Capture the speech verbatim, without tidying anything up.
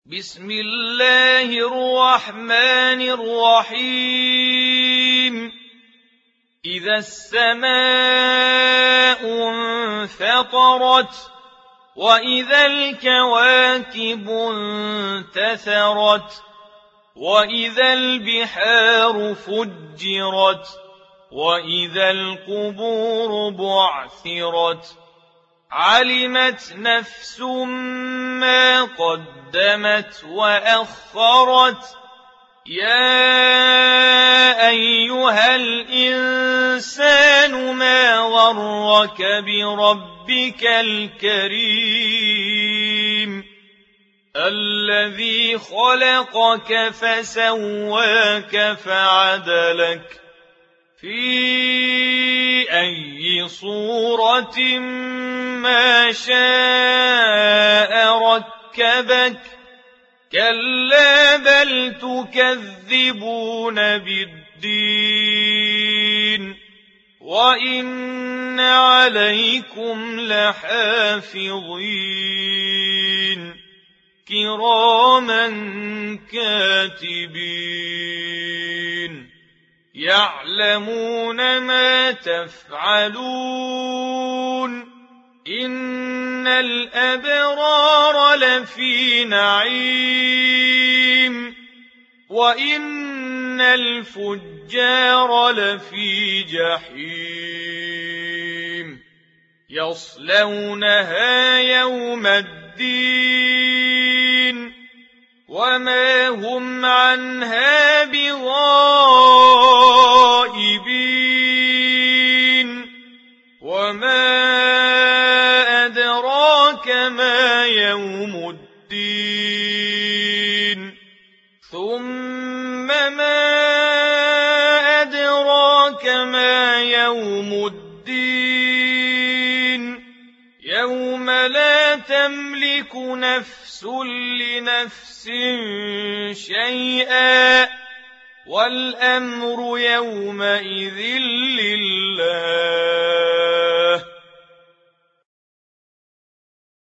بسم الله الرحمن الرحيم إذا السماء انفطرت وإذا الكواكب انتثرت وإذا البحار فجرت وإذا القبور بعثرت علمت نفس ما قدمت وأخرت يا أيها الإنسان ما غرك بربك الكريم الذي خلقك فسواك فعدلك في أي صورة ما شاء ركبك كلا بل تكذبون بالدين وإن عليكم لحافظين كراما كاتبين يعلمون ما تفعلون إن الأبرار لفي نعيم وإن الفجار لفي جحيم يصلونها يوم الدين وما هم عنها بغائبين وما أدراك ما يوم الدين ثم ما أدراك ما يوم الدين يوم لا تملك نفس لنفس شيئا والأمر يومئذ لله